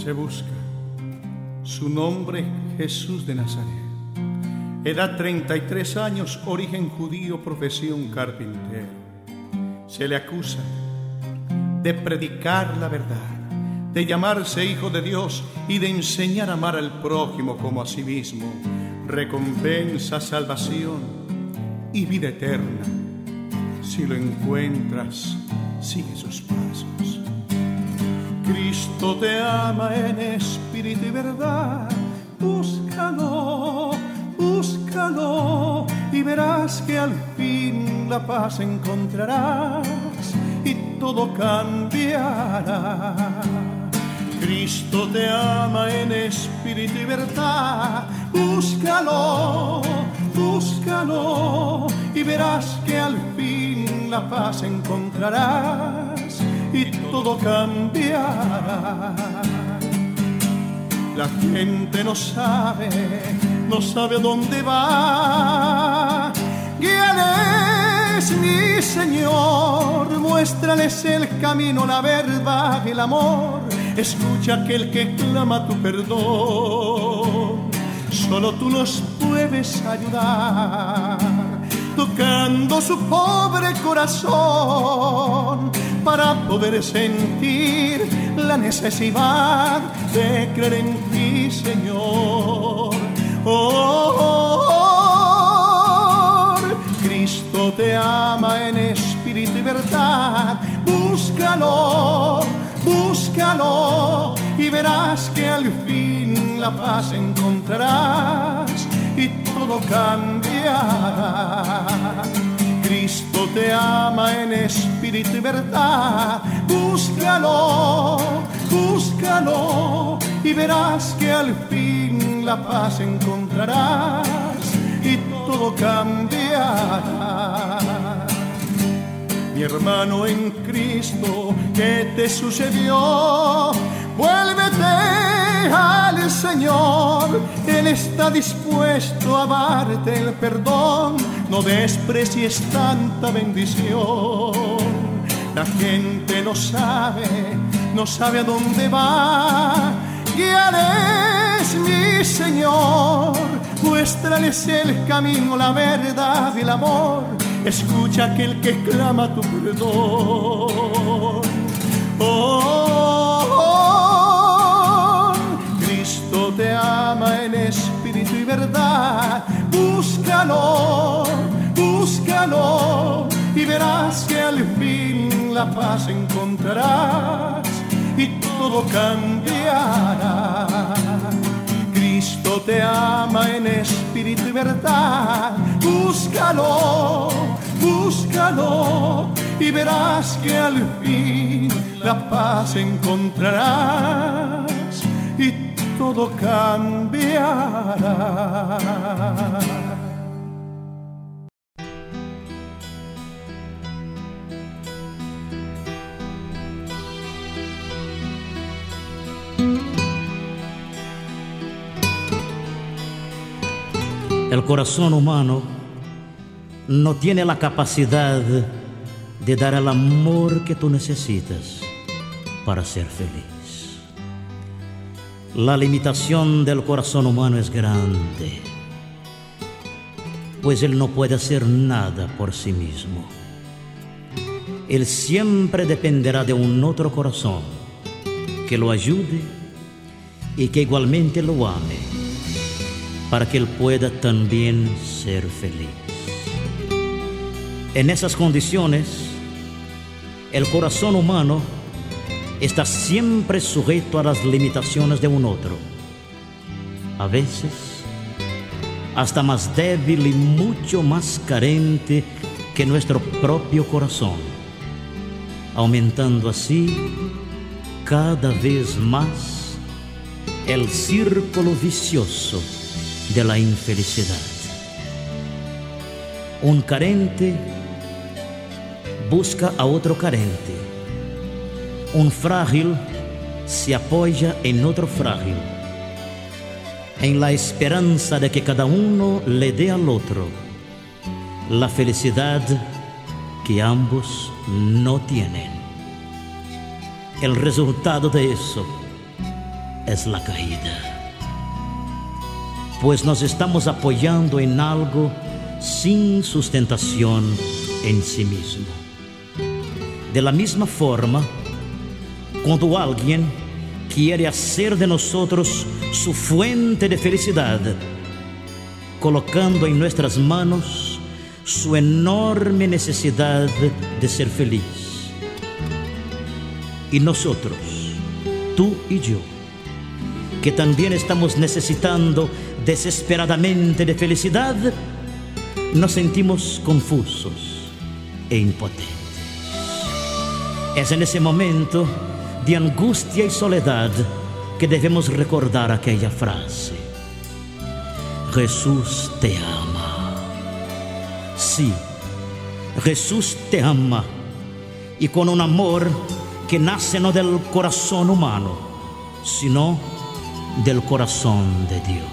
se busca. Su nombre, Jesús de Nazaret. Edad 33 años, origen judío, profesión carpintero. Se le acusa de predicar la verdad, de llamarse hijo de Dios y de enseñar a amar al prójimo como a sí mismo. Recompensa, salvación y vida eterna. Si lo encuentras, sigue sus pasos. Cristo te ama en espíritu y verdad. Búscalo, búscalo y verás que al fin la paz encontrarás y todo cambiará. Cristo te ama en espíritu y verdad. Búscalo, búscalo y verás que al fin la paz encontrarás y todo cambiará. La gente no sabe a dónde va. Guíales, mi Señor, muéstrales el camino, la verdad, el amor. Escucha aquel que clama tu perdón. Solo tú nos puedes ayudar, tocando su pobre corazón, para poder sentir la necesidad de creer en ti, Señor. Oh, Cristo te ama en espíritu y verdad. Búscalo, búscalo y verás que al fin la paz encontrarás y todo cambiará. Cristo te ama en espíritu y verdad. Búscalo, búscalo y verás que al fin la paz encontrarás y todo cambiará. Mi hermano en Cristo, ¿qué te sucedió? Vuélvete al Señor, Él está dispuesto a darte el perdón. No desprecies tanta bendición. La gente no sabe a dónde va. Guíales, mi Señor, muéstrales el camino, la verdad y el amor. Escucha aquel que clama tu perdón. Oh, Cristo te ama en espíritu y verdad. Búscalo, búscalo y verás que al fin la paz encontrarás y todo cambiará. Cristo te ama en espíritu y verdad. Búscalo, búscalo y verás que al fin la paz encontrarás y todo cambiará. El corazón humano no tiene la capacidad de dar el amor que tú necesitas para ser feliz. La limitación del corazón humano es grande, pues él no puede hacer nada por sí mismo. Él siempre dependerá de un otro corazón que lo ayude y que igualmente lo ame, para que él pueda también ser feliz. En esas condiciones, el corazón humano está siempre sujeto a las limitaciones de un otro, a veces hasta más débil y mucho más carente que nuestro propio corazón, aumentando así cada vez más el círculo vicioso de la infelicidad. Un carente busca a otro carente. Un frágil se apoya en otro frágil, en la esperanza de que cada uno le dé al otro la felicidad que ambos no tienen. El resultado de eso es la caída, pues nos estamos apoyando en algo sin sustentación en sí mismo. De la misma forma, cuando alguien quiere hacer de nosotros su fuente de felicidad, colocando en nuestras manos su enorme necesidad de ser feliz. Y nosotros, tú y yo, que también estamos necesitando desesperadamente de felicidad, nos sentimos confusos e impotentes. Es en ese momento de angustia y soledad que debemos recordar aquella frase: Jesús te ama. Sí, Jesús te ama, y con un amor que nace no del corazón humano, sino del corazón de Dios.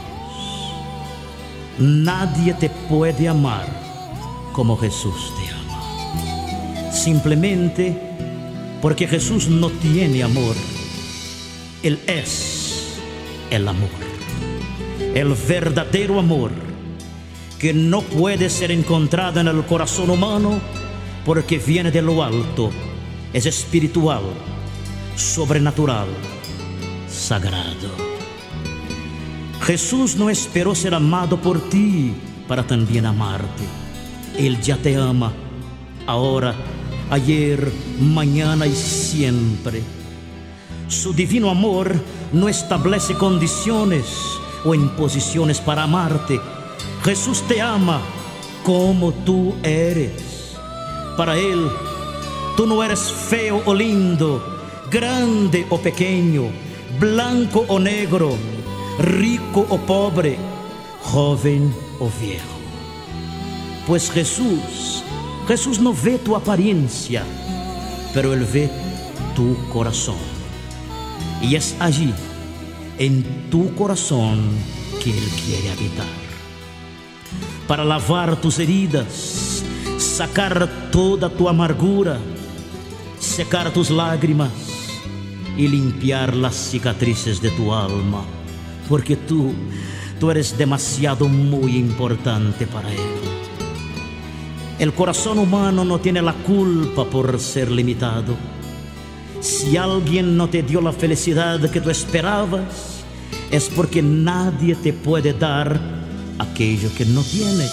Nadie te puede amar como Jesús te ama. Simplemente porque Jesús no tiene amor. Él es el amor. El verdadero amor, que no puede ser encontrado en el corazón humano porque viene de lo alto, es espiritual, sobrenatural, sagrado. Jesús no esperó ser amado por ti para también amarte. Él ya te ama, ahora, ayer, mañana y siempre. Su divino amor no establece condiciones o imposiciones para amarte. Jesús te ama como tú eres. Para Él, tú no eres feo o lindo, grande o pequeño, blanco o negro, rico o pobre, joven o viejo. Pues Jesús no ve tu apariencia, pero Él ve tu corazón. Y es allí, en tu corazón, que Él quiere habitar. Para lavar tus heridas, sacar toda tu amargura, secar tus lágrimas y limpiar las cicatrices de tu alma. Porque tú eres demasiado muy importante para Él. El corazón humano no tiene la culpa por ser limitado. Si alguien no te dio la felicidad que tú esperabas, es porque nadie te puede dar aquello que no tienes.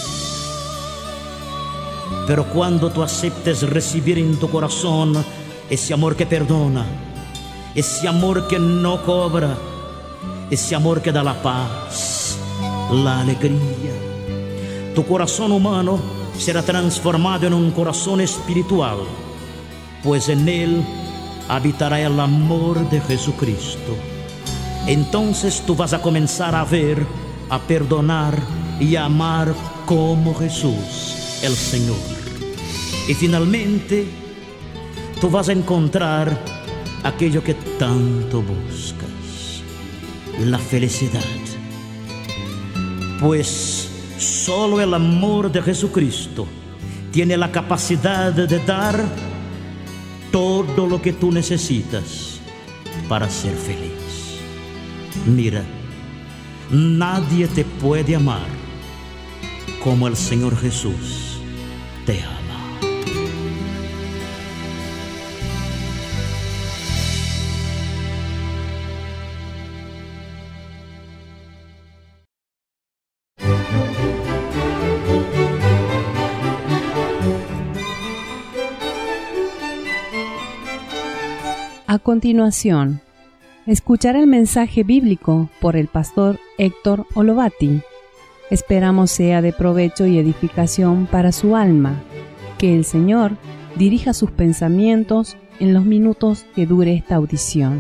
Pero cuando tú aceptes recibir en tu corazón ese amor que perdona, ese amor que no cobra, ese amor que da la paz, la alegría, tu corazón humano será transformado en un corazón espiritual, pues en él habitará el amor de Jesucristo. Entonces tú vas a comenzar a ver, a perdonar y a amar como Jesús, el Señor. Y finalmente tú vas a encontrar aquello que tanto buscas, la felicidad. Pues solo el amor de Jesucristo tiene la capacidad de dar todo lo que tú necesitas para ser feliz. Mira, nadie te puede amar como el Señor Jesús te ama. A continuación, escuchar el mensaje bíblico por el pastor Héctor Olovati. Esperamos sea de provecho y edificación para su alma. Que el Señor dirija sus pensamientos en los minutos que dure esta audición.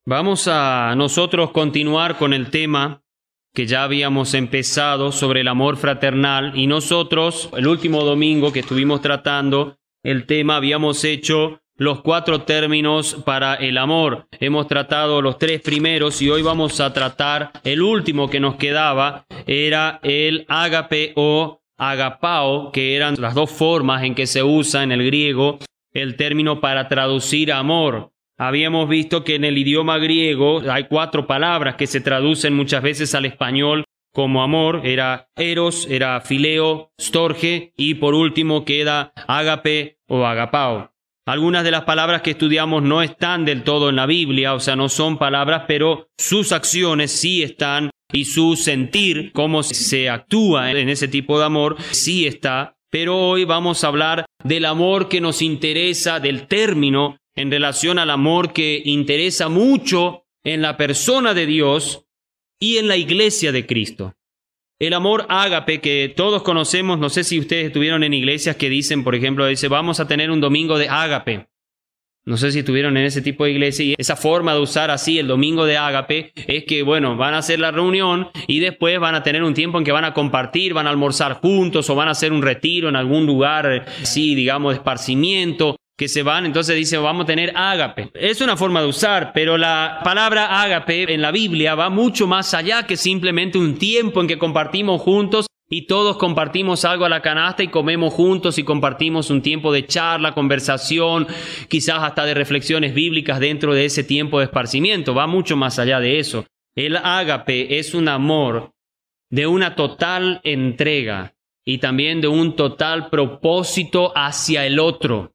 Vamos a nosotros continuar con el tema que ya habíamos empezado sobre el amor fraternal, y nosotros, el último domingo que estuvimos tratando el tema, habíamos hecho los 4 términos para el amor. Hemos tratado los 3 primeros y hoy vamos a tratar el último que nos quedaba, era el ágape o agapao, que eran las 2 formas en que se usa en el griego el término para traducir amor. Habíamos visto que en el idioma griego hay 4 palabras que se traducen muchas veces al español como amor. Era eros, era fileo, storge y por último queda ágape o agapao. Algunas de las palabras que estudiamos no están del todo en la Biblia, o sea, no son palabras, pero sus acciones sí están y su sentir, cómo se actúa en ese tipo de amor, sí está. Pero hoy vamos a hablar del amor que nos interesa, del término en relación al amor que interesa mucho en la persona de Dios y en la iglesia de Cristo. El amor ágape que todos conocemos, no sé si ustedes estuvieron en iglesias que dicen, por ejemplo, vamos a tener un domingo de ágape. No sé si estuvieron en ese tipo de iglesia, y esa forma de usar así el domingo de ágape es que, bueno, van a hacer la reunión y después van a tener un tiempo en que van a compartir, van a almorzar juntos o van a hacer un retiro en algún lugar, sí, digamos, de esparcimiento, que se van, entonces dice, vamos a tener ágape. Es una forma de usar, pero la palabra ágape en la Biblia va mucho más allá que simplemente un tiempo en que compartimos juntos y todos compartimos algo a la canasta y comemos juntos y compartimos un tiempo de charla, conversación, quizás hasta de reflexiones bíblicas dentro de ese tiempo de esparcimiento. Va mucho más allá de eso. El ágape es un amor de una total entrega y también de un total propósito hacia el otro.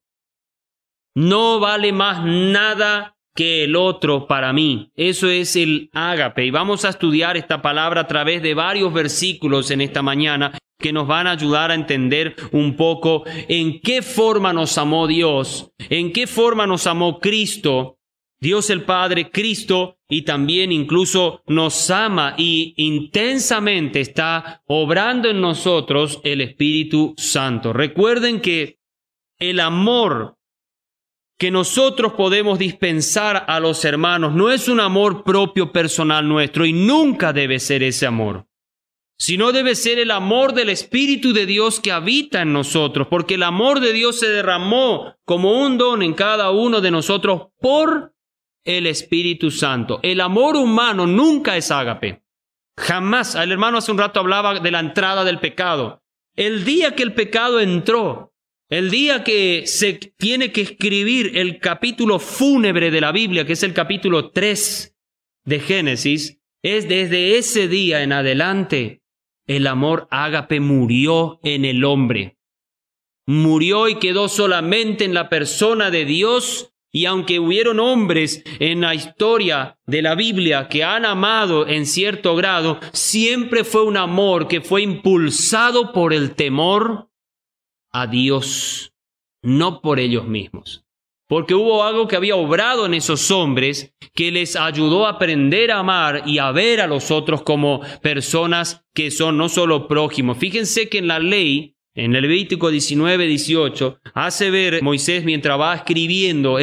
No vale más nada que el otro para mí. Eso es el ágape. Y vamos a estudiar esta palabra a través de varios versículos en esta mañana que nos van a ayudar a entender un poco en qué forma nos amó Dios, en qué forma nos amó Cristo, Dios el Padre, Cristo, y también incluso nos ama y intensamente está obrando en nosotros el Espíritu Santo. Recuerden que el amor que nosotros podemos dispensar a los hermanos no es un amor propio personal nuestro y nunca debe ser ese amor, sino debe ser el amor del Espíritu de Dios que habita en nosotros, porque el amor de Dios se derramó como un don en cada uno de nosotros por el Espíritu Santo. El amor humano nunca es ágape. Jamás. El hermano hace un rato hablaba de la entrada del pecado. El día que el pecado entró, el día que se tiene que escribir el capítulo fúnebre de la Biblia, que es el capítulo 3 de Génesis, es desde ese día en adelante el amor ágape murió en el hombre. Murió y quedó solamente en la persona de Dios. Y aunque hubieron hombres en la historia de la Biblia que han amado en cierto grado, siempre fue un amor que fue impulsado por el temor a Dios, no por ellos mismos. Porque hubo algo que había obrado en esos hombres que les ayudó a aprender a amar y a ver a los otros como personas que son no solo prójimos. Fíjense que en la ley, en el Levítico 19:18, hace ver Moisés mientras va escribiendo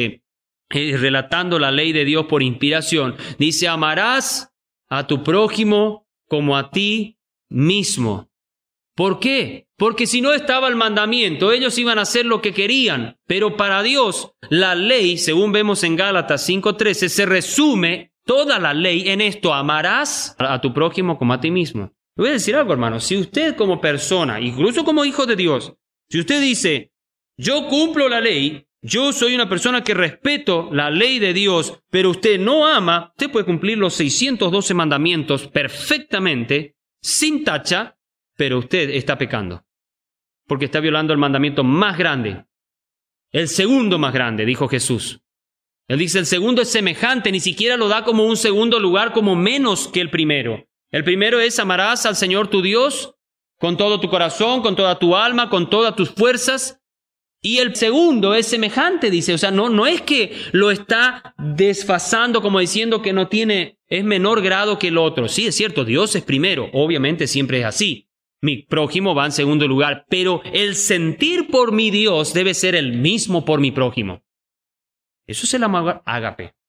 relatando la ley de Dios por inspiración, dice, amarás a tu prójimo como a ti mismo. ¿Por qué? Porque si no estaba el mandamiento, ellos iban a hacer lo que querían. Pero para Dios, la ley, según vemos en Gálatas 5:13, se resume toda la ley en esto: amarás a tu prójimo como a ti mismo. Le voy a decir algo, hermano. Si usted como persona, incluso como hijo de Dios, si usted dice, yo cumplo la ley, yo soy una persona que respeto la ley de Dios, pero usted no ama, usted puede cumplir los 612 mandamientos perfectamente, sin tacha, pero usted está pecando, porque está violando el mandamiento más grande, el segundo más grande, dijo Jesús. Él dice, el segundo es semejante, ni siquiera lo da como un segundo lugar, como menos que el primero. El primero es, amarás al Señor tu Dios con todo tu corazón, con toda tu alma, con todas tus fuerzas. Y el segundo es semejante, dice. O sea, no es que lo está desfasando como diciendo que es menor grado que el otro. Sí, es cierto, Dios es primero, obviamente siempre es así. Mi prójimo va en segundo lugar, pero el sentir por mi Dios debe ser el mismo por mi prójimo. Eso es el amor ágape.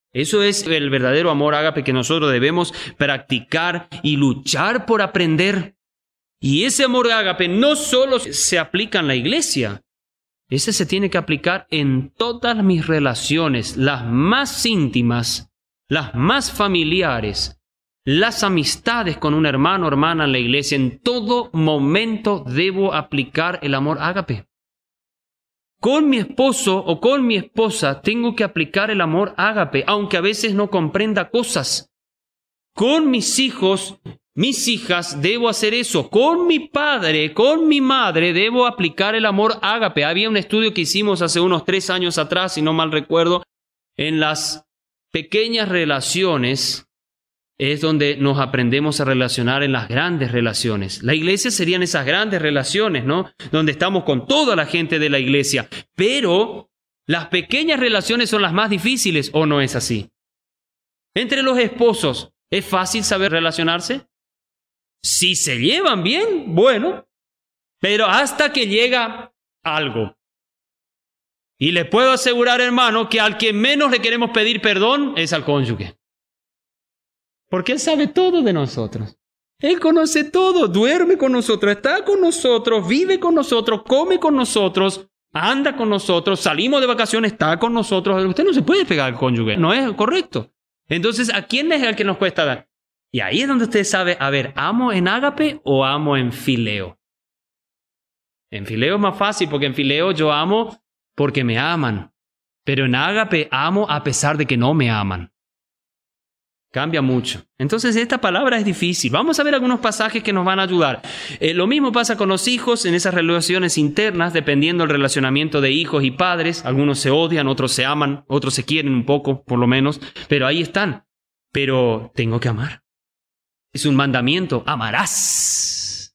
Eso es el verdadero amor ágape que nosotros debemos practicar y luchar por aprender. Y ese amor ágape no solo se aplica en la iglesia, ese se tiene que aplicar en todas mis relaciones, las más íntimas, las más familiares, las amistades con un hermano o hermana en la iglesia. En todo momento debo aplicar el amor ágape. Con mi esposo o con mi esposa tengo que aplicar el amor ágape, aunque a veces no comprenda cosas. Con mis hijos, mis hijas, debo hacer eso. Con mi padre, con mi madre, debo aplicar el amor ágape. Había un estudio que hicimos hace unos 3 años atrás, si no mal recuerdo, en las pequeñas relaciones es donde nos aprendemos a relacionar en las grandes relaciones. La iglesia serían esas grandes relaciones, ¿no? Donde estamos con toda la gente de la iglesia. Pero las pequeñas relaciones son las más difíciles, ¿o no es así? Entre los esposos, ¿es fácil saber relacionarse? Si se llevan bien, bueno. Pero hasta que llega algo. Y le puedo asegurar, hermano, que al que menos le queremos pedir perdón es al cónyuge. Porque Él sabe todo de nosotros. Él conoce todo, duerme con nosotros, está con nosotros, vive con nosotros, come con nosotros, anda con nosotros, salimos de vacaciones, está con nosotros. Usted no se puede pegar al cónyuge, no es correcto. Entonces, ¿a quién es el que nos cuesta dar? Y ahí es donde usted sabe, a ver, ¿amo en ágape o amo en fileo? En fileo es más fácil, porque en fileo yo amo porque me aman. Pero en ágape amo a pesar de que no me aman. Cambia mucho. Entonces esta palabra es difícil. Vamos a ver algunos pasajes que nos van a ayudar. Lo mismo pasa con los hijos en esas relaciones internas, dependiendo del relacionamiento de hijos y padres. Algunos se odian, otros se aman, otros se quieren un poco, por lo menos. Pero ahí están. Pero tengo que amar. Es un mandamiento. Amarás.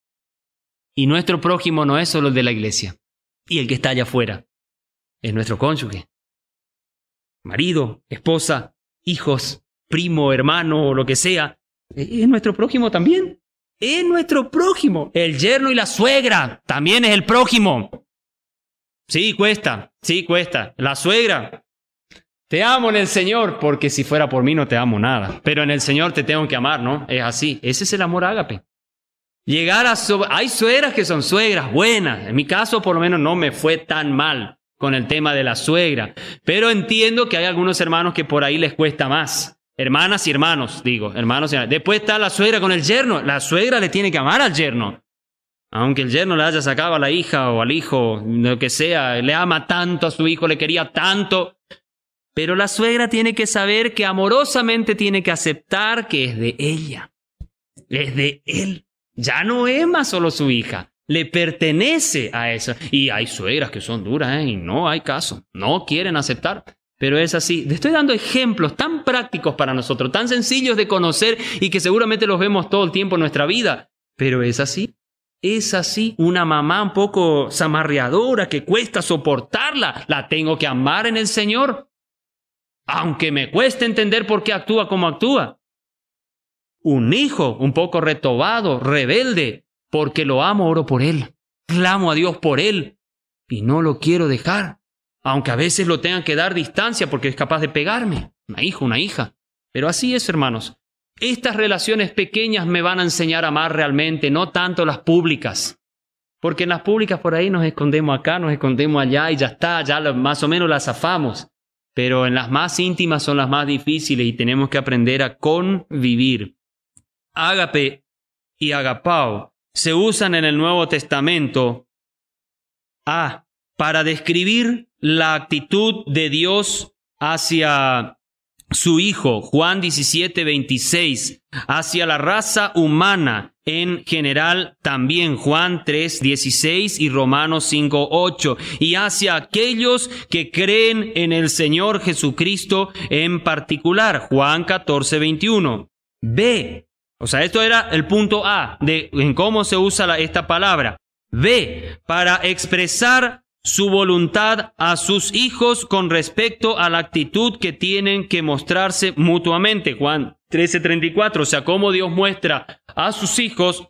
Y nuestro prójimo no es solo el de la iglesia. Y el que está allá afuera. Es nuestro cónyuge. Marido, esposa, hijos, primo, hermano o lo que sea, es nuestro prójimo también. Es nuestro prójimo. El yerno y la suegra también es el prójimo. Sí, cuesta. La suegra. Te amo en el Señor, porque si fuera por mí no te amo nada. Pero en el Señor te tengo que amar, ¿no? Es así. Ese es el amor ágape. Hay suegras que son suegras buenas. En mi caso, por lo menos, no me fue tan mal con el tema de la suegra. Pero entiendo que hay algunos hermanos que por ahí les cuesta más. Hermanas y hermanos, digo, hermanos y hermanas. Después está la suegra con el yerno. La suegra le tiene que amar al yerno. Aunque el yerno le haya sacado a la hija o al hijo, lo que sea, le ama tanto a su hijo, le quería tanto. Pero la suegra tiene que saber que amorosamente tiene que aceptar que es de ella. Es de él. Ya no es más solo su hija. Le pertenece a eso. Y hay suegras que son duras, y no hay caso. No quieren aceptar. Pero es así. Te estoy dando ejemplos tan prácticos para nosotros, tan sencillos de conocer y que seguramente los vemos todo el tiempo en nuestra vida. Pero es así. Es así. Una mamá un poco zamarreadora que cuesta soportarla, la tengo que amar en el Señor. Aunque me cueste entender por qué actúa como actúa. Un hijo un poco retobado, rebelde, porque lo amo, oro por él. Clamo a Dios por él y no lo quiero dejar. Aunque a veces lo tengan que dar distancia porque es capaz de pegarme. Una hija. Pero así es, hermanos. Estas relaciones pequeñas me van a enseñar a amar realmente, no tanto las públicas. Porque en las públicas por ahí nos escondemos acá, nos escondemos allá y ya está, ya más o menos las zafamos. Pero en las más íntimas son las más difíciles y tenemos que aprender a convivir. Ágape y agapao se usan en el Nuevo Testamento para describir la actitud de Dios hacia su Hijo, Juan 17:26, hacia la raza humana en general también, Juan 3:16 y Romanos 5:8, y hacia aquellos que creen en el Señor Jesucristo en particular, Juan 14:21. B, o sea, esto era el punto A en cómo se usa esta palabra. B, para expresar su voluntad a sus hijos con respecto a la actitud que tienen que mostrarse mutuamente. Juan 13:34, o sea, cómo Dios muestra a sus hijos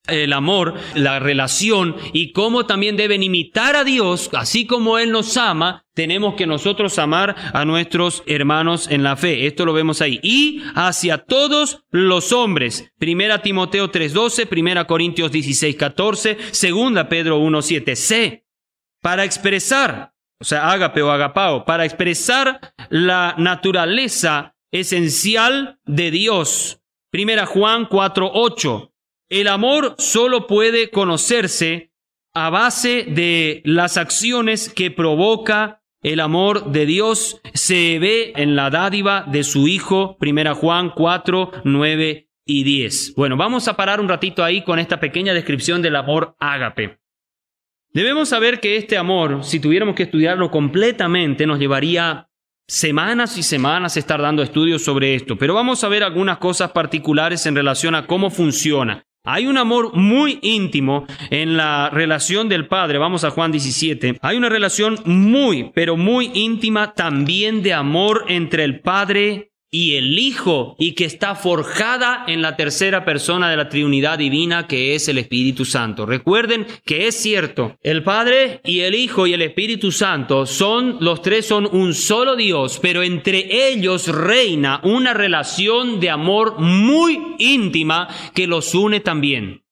el amor, la relación y cómo también deben imitar a Dios, así como Él nos ama, tenemos que nosotros amar a nuestros hermanos en la fe. Esto lo vemos ahí. Y hacia todos los hombres. 1 Timoteo 3:12, 1 Corintios 16:14, 2 Pedro 1:7. C. Para expresar, o sea, ágape o agapao, para expresar la naturaleza esencial de Dios. 1 Juan 4:8. El amor solo puede conocerse a base de las acciones que provoca el amor de Dios. Se ve en la dádiva de su Hijo, 1 Juan 4, 9 y 10. Bueno, vamos a parar un ratito ahí con esta pequeña descripción del amor ágape. Debemos saber que este amor, si tuviéramos que estudiarlo completamente, nos llevaría semanas y semanas estar dando estudios sobre esto. Pero vamos a ver algunas cosas particulares en relación a cómo funciona. Hay un amor muy íntimo en la relación del Padre. Vamos a Juan 17. Hay una relación muy, pero muy íntima también de amor entre el Padre y el Hijo, y que está forjada en la tercera persona de la Trinidad Divina, que es el Espíritu Santo. Recuerden que es cierto, el Padre y el Hijo y el Espíritu Santo los tres son un solo Dios, pero entre ellos reina una relación de amor muy íntima que los une también.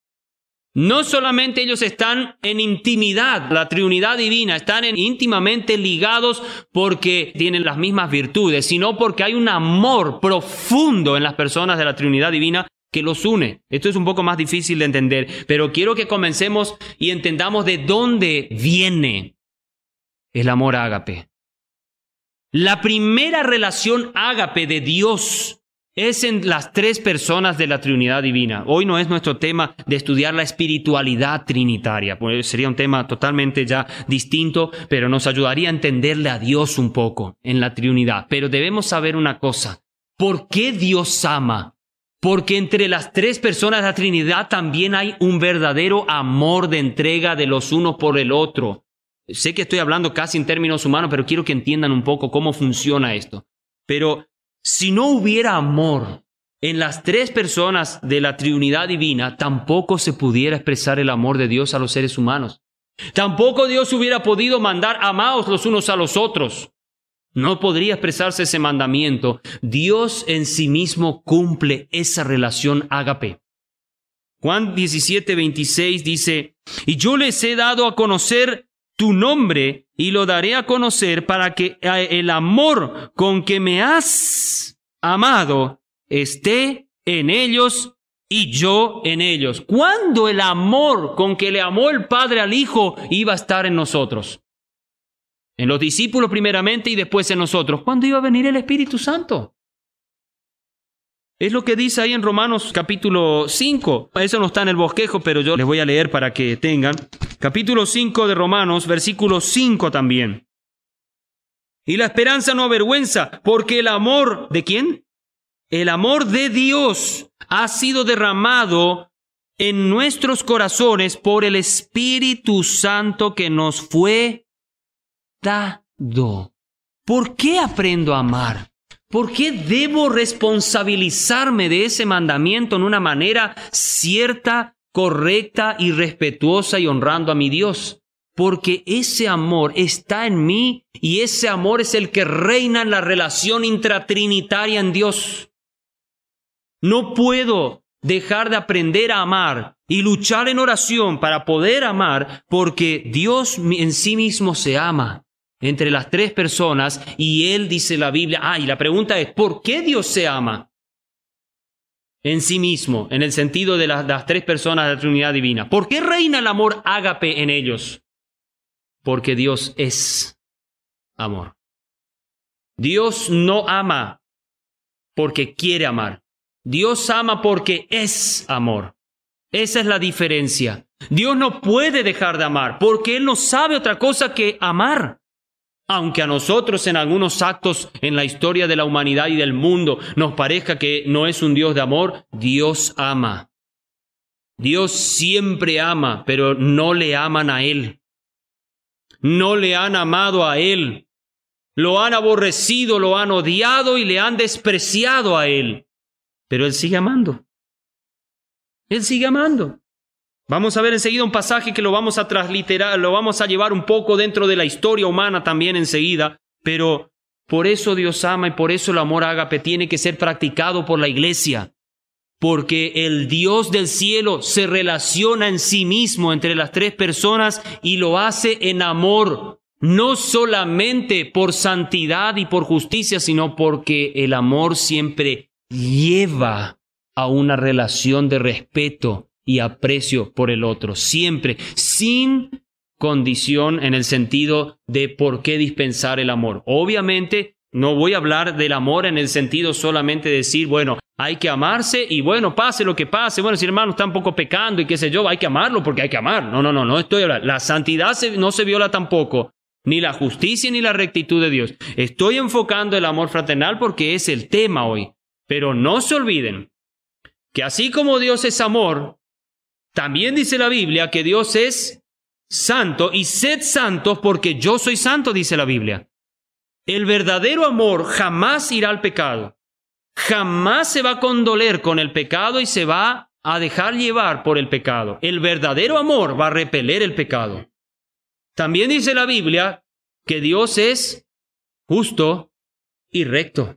No solamente ellos están en intimidad, la Trinidad Divina, están íntimamente ligados porque tienen las mismas virtudes, sino porque hay un amor profundo en las personas de la Trinidad Divina que los une. Esto es un poco más difícil de entender, pero quiero que comencemos y entendamos de dónde viene el amor ágape. La primera relación ágape de Dios es en las tres personas de la Trinidad Divina. Hoy no es nuestro tema de estudiar la espiritualidad trinitaria, pues sería un tema totalmente ya distinto, pero nos ayudaría a entenderle a Dios un poco en la Trinidad. Pero debemos saber una cosa: ¿por qué Dios ama? Porque entre las tres personas de la Trinidad también hay un verdadero amor de entrega de los unos por el otro. Sé que estoy hablando casi en términos humanos, pero quiero que entiendan un poco cómo funciona esto. Pero si no hubiera amor en las tres personas de la Trinidad Divina, tampoco se pudiera expresar el amor de Dios a los seres humanos. Tampoco Dios hubiera podido mandar amaos los unos a los otros. No podría expresarse ese mandamiento. Dios en sí mismo cumple esa relación ágape. Juan 17:26 dice: y yo les he dado a conocer tu nombre y lo daré a conocer para que el amor con que me has amado esté en ellos y yo en ellos. ¿Cuándo el amor con que le amó el Padre al Hijo iba a estar en nosotros? En los discípulos primeramente y después en nosotros. ¿Cuándo iba a venir el Espíritu Santo? Es lo que dice ahí en Romanos capítulo 5. Eso no está en el bosquejo, pero yo les voy a leer para que tengan. Capítulo 5 de Romanos, versículo 5 también. Y la esperanza no avergüenza, porque el amor, ¿de quién? El amor de Dios ha sido derramado en nuestros corazones por el Espíritu Santo que nos fue dado. ¿Por qué aprendo a amar? ¿Por qué debo responsabilizarme de ese mandamiento en una manera cierta, correcta y respetuosa y honrando a mi Dios? Porque ese amor está en mí y ese amor es el que reina en la relación intratrinitaria en Dios. No puedo dejar de aprender a amar y luchar en oración para poder amar, porque Dios en sí mismo se ama entre las tres personas y Él, dice la Biblia. Y la pregunta es, ¿por qué Dios se ama en sí mismo, en el sentido de las tres personas de la Trinidad Divina? ¿Por qué reina el amor ágape en ellos? Porque Dios es amor. Dios no ama porque quiere amar. Dios ama porque es amor. Esa es la diferencia. Dios no puede dejar de amar porque Él no sabe otra cosa que amar. Aunque a nosotros en algunos actos en la historia de la humanidad y del mundo nos parezca que no es un Dios de amor, Dios ama. Dios siempre ama, pero no le aman a Él. No le han amado a Él. Lo han aborrecido, lo han odiado y le han despreciado a Él. Pero Él sigue amando. Él sigue amando. Vamos a ver enseguida un pasaje que lo vamos a transliterar, lo vamos a llevar un poco dentro de la historia humana también enseguida, pero por eso Dios ama y por eso el amor ágape tiene que ser practicado por la iglesia, porque el Dios del cielo se relaciona en sí mismo entre las tres personas y lo hace en amor, no solamente por santidad y por justicia, sino porque el amor siempre lleva a una relación de respeto y aprecio por el otro, siempre, sin condición en el sentido de por qué dispensar el amor. Obviamente, no voy a hablar del amor en el sentido solamente de decir, bueno, hay que amarse y bueno, pase lo que pase. Bueno, si el hermano está un poco pecando y qué sé yo, hay que amarlo porque hay que amar. No estoy hablando. La santidad no se viola tampoco, ni la justicia ni la rectitud de Dios. Estoy enfocando el amor fraternal porque es el tema hoy. Pero no se olviden que así como Dios es amor, también dice la Biblia que Dios es santo y sed santos porque yo soy santo, dice la Biblia. El verdadero amor jamás irá al pecado. Jamás se va a condoler con el pecado y se va a dejar llevar por el pecado. El verdadero amor va a repeler el pecado. También dice la Biblia que Dios es justo y recto.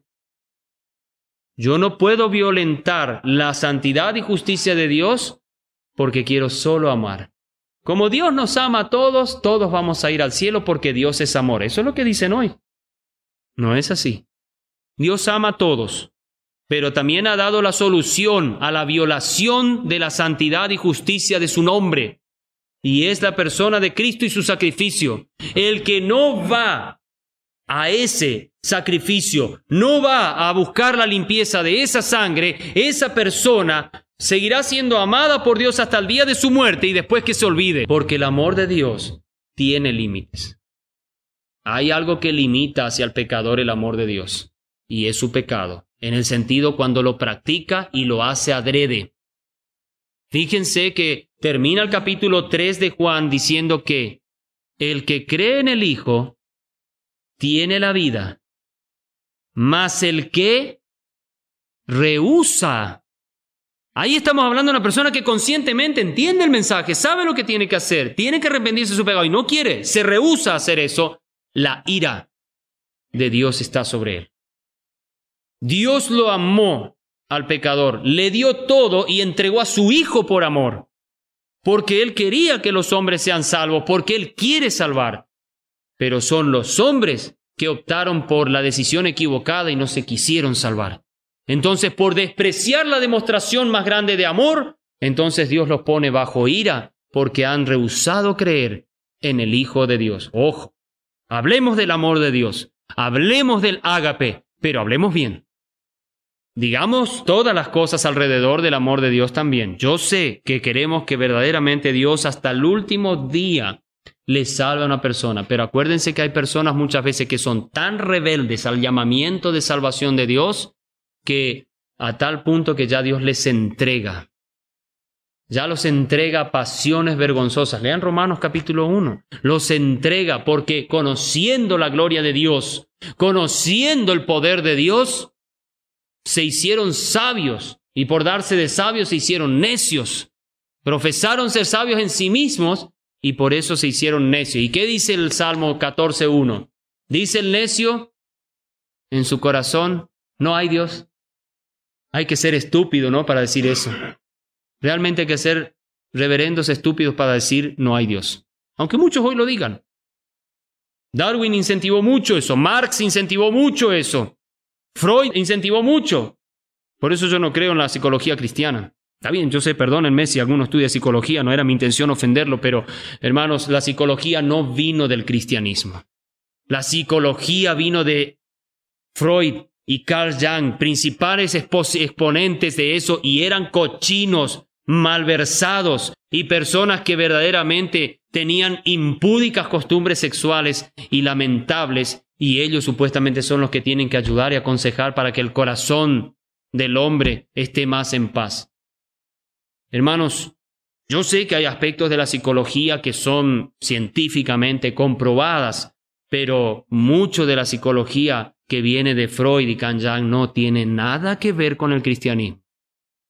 Yo no puedo violentar la santidad y justicia de Dios porque quiero solo amar. Como Dios nos ama a todos, todos vamos a ir al cielo porque Dios es amor. Eso es lo que dicen hoy. No es así. Dios ama a todos, pero también ha dado la solución a la violación de la santidad y justicia de su nombre. Y es la persona de Cristo y su sacrificio. El que no va a ese sacrificio, no va a buscar la limpieza de esa sangre, esa persona seguirá siendo amada por Dios hasta el día de su muerte y después que se olvide, porque el amor de Dios tiene límites. Hay algo que limita hacia el pecador el amor de Dios, y es su pecado, en el sentido cuando lo practica y lo hace adrede. Fíjense que termina el capítulo 3 de Juan diciendo que el que cree en el Hijo tiene la vida, mas el que rehúsa. Ahí estamos hablando de una persona que conscientemente entiende el mensaje, sabe lo que tiene que hacer, tiene que arrepentirse de su pecado y no quiere, se rehúsa a hacer eso. La ira de Dios está sobre él. Dios lo amó al pecador, le dio todo y entregó a su Hijo por amor, porque Él quería que los hombres sean salvos, porque Él quiere salvar. Pero son los hombres que optaron por la decisión equivocada y no se quisieron salvar. Entonces, por despreciar la demostración más grande de amor, entonces Dios los pone bajo ira porque han rehusado creer en el Hijo de Dios. Ojo, hablemos del amor de Dios, hablemos del ágape, pero hablemos bien. Digamos todas las cosas alrededor del amor de Dios también. Yo sé que queremos que verdaderamente Dios hasta el último día le salve a una persona, pero acuérdense que hay personas muchas veces que son tan rebeldes al llamamiento de salvación de Dios que a tal punto que ya Dios les entrega. Ya los entrega a pasiones vergonzosas. Lean Romanos capítulo 1. Los entrega porque conociendo la gloria de Dios, conociendo el poder de Dios, se hicieron sabios y por darse de sabios se hicieron necios. Profesaron ser sabios en sí mismos y por eso se hicieron necios. ¿Y qué dice el Salmo 14:1? Dice el necio en su corazón, no hay Dios. Hay que ser estúpido, ¿no?, para decir eso. Realmente hay que ser reverendos estúpidos para decir no hay Dios. Aunque muchos hoy lo digan. Darwin incentivó mucho eso. Marx incentivó mucho eso. Freud incentivó mucho. Por eso yo no creo en la psicología cristiana. Está bien, yo sé, perdónenme si alguno estudia psicología, no era mi intención ofenderlo, pero hermanos, la psicología no vino del cristianismo. La psicología vino de Freud y Carl Jung, principales exponentes de eso, y eran cochinos, malversados y personas que verdaderamente tenían impúdicas costumbres sexuales y lamentables, y ellos supuestamente son los que tienen que ayudar y aconsejar para que el corazón del hombre esté más en paz. Hermanos, yo sé que hay aspectos de la psicología que son científicamente comprobadas, pero mucho de la psicología que viene de Freud y Carl Jung no tiene nada que ver con el cristianismo.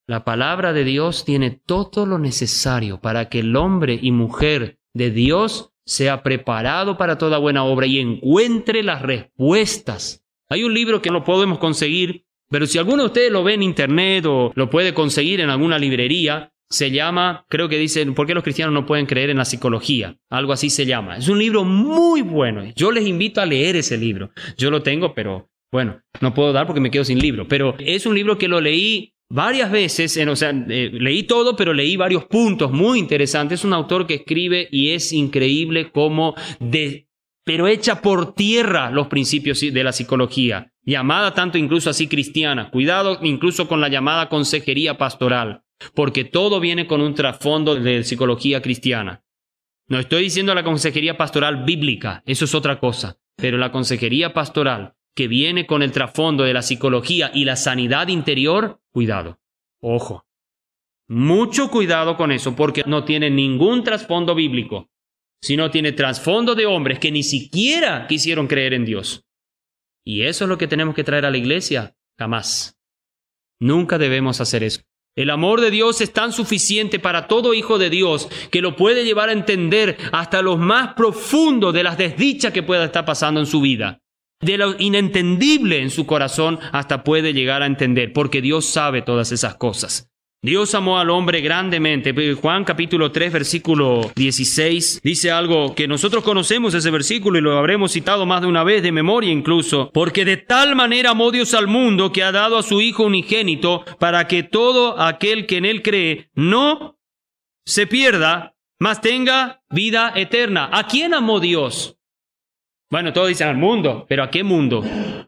La palabra de Dios tiene todo lo necesario para que el hombre y mujer de Dios sea preparado para toda buena obra y encuentre las respuestas. Hay un libro que no podemos conseguir, pero si alguno de ustedes lo ve en internet o lo puede conseguir en alguna librería, se llama, creo que dice, ¿por qué los cristianos no pueden creer en la psicología? Algo así se llama. Es un libro muy bueno. Yo les invito a leer ese libro. Yo lo tengo, pero bueno, no puedo dar porque me quedo sin libro. Pero es un libro que lo leí varias veces, leí todo, pero leí varios puntos muy interesantes. Es un autor que escribe y es increíble cómo pero echa por tierra los principios de la psicología, llamada tanto incluso así cristiana. Cuidado incluso con la llamada consejería pastoral, porque todo viene con un trasfondo de psicología cristiana. No estoy diciendo la consejería pastoral bíblica, eso es otra cosa, pero la consejería pastoral que viene con el trasfondo de la psicología y la sanidad interior, cuidado, ojo, mucho cuidado con eso, porque no tiene ningún trasfondo bíblico, sino tiene trasfondo de hombres que ni siquiera quisieron creer en Dios. Y eso es lo que tenemos que traer a la iglesia, jamás. Nunca debemos hacer eso. El amor de Dios es tan suficiente para todo hijo de Dios que lo puede llevar a entender hasta lo más profundo de las desdichas que pueda estar pasando en su vida. De lo inentendible en su corazón hasta puede llegar a entender, porque Dios sabe todas esas cosas. Dios amó al hombre grandemente. Juan capítulo 3, versículo 16, dice algo que nosotros conocemos ese versículo y lo habremos citado más de una vez de memoria incluso. Porque de tal manera amó Dios al mundo que ha dado a su Hijo unigénito para que todo aquel que en él cree no se pierda, mas tenga vida eterna. ¿A quién amó Dios? Bueno, todos dicen al mundo, pero ¿a qué mundo?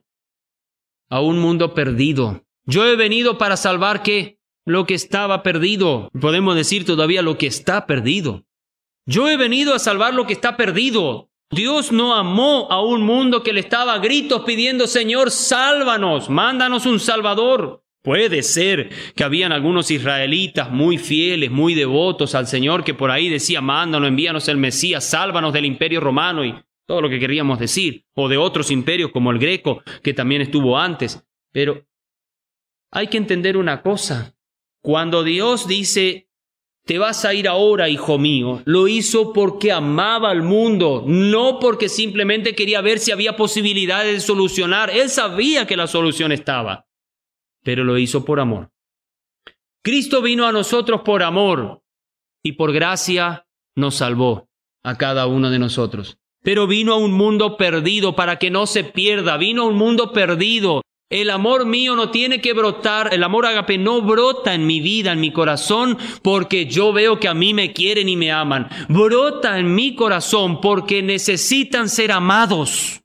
A un mundo perdido. Yo he venido para salvar ¿qué? Lo que estaba perdido. Podemos decir todavía lo que está perdido. Yo he venido a salvar lo que está perdido. Dios no amó a un mundo que le estaba a gritos pidiendo, Señor, sálvanos, mándanos un Salvador. Puede ser que habían algunos israelitas muy fieles, muy devotos al Señor, que por ahí decían, mándanos, envíanos el Mesías, sálvanos del imperio romano y todo lo que queríamos decir, o de otros imperios como el greco, que también estuvo antes. Pero hay que entender una cosa. Cuando Dios dice, te vas a ir ahora, hijo mío, lo hizo porque amaba al mundo, no porque simplemente quería ver si había posibilidades de solucionar. Él sabía que la solución estaba, pero lo hizo por amor. Cristo vino a nosotros por amor y por gracia nos salvó a cada uno de nosotros. Pero vino a un mundo perdido para que no se pierda. Vino a un mundo perdido. El amor mío no tiene que brotar. El amor ágape no brota en mi vida, en mi corazón, porque yo veo que a mí me quieren y me aman. Brota en mi corazón porque necesitan ser amados.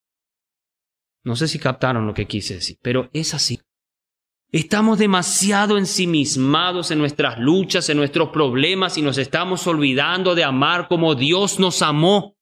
No sé si captaron lo que quise decir, pero es así. Estamos demasiado ensimismados en nuestras luchas, en nuestros problemas y nos estamos olvidando de amar como Dios nos amó.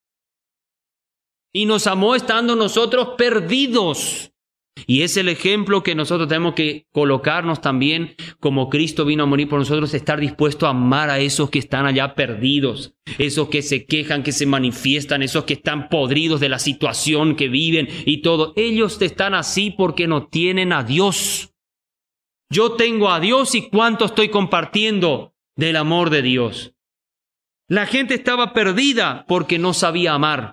Y nos amó estando nosotros perdidos. Y es el ejemplo que nosotros tenemos que colocarnos también, como Cristo vino a morir por nosotros, estar dispuesto a amar a esos que están allá perdidos, esos que se quejan, que se manifiestan, esos que están podridos de la situación que viven y todo. Ellos están así porque no tienen a Dios. Yo tengo a Dios y cuánto estoy compartiendo del amor de Dios. La gente estaba perdida porque no sabía amar.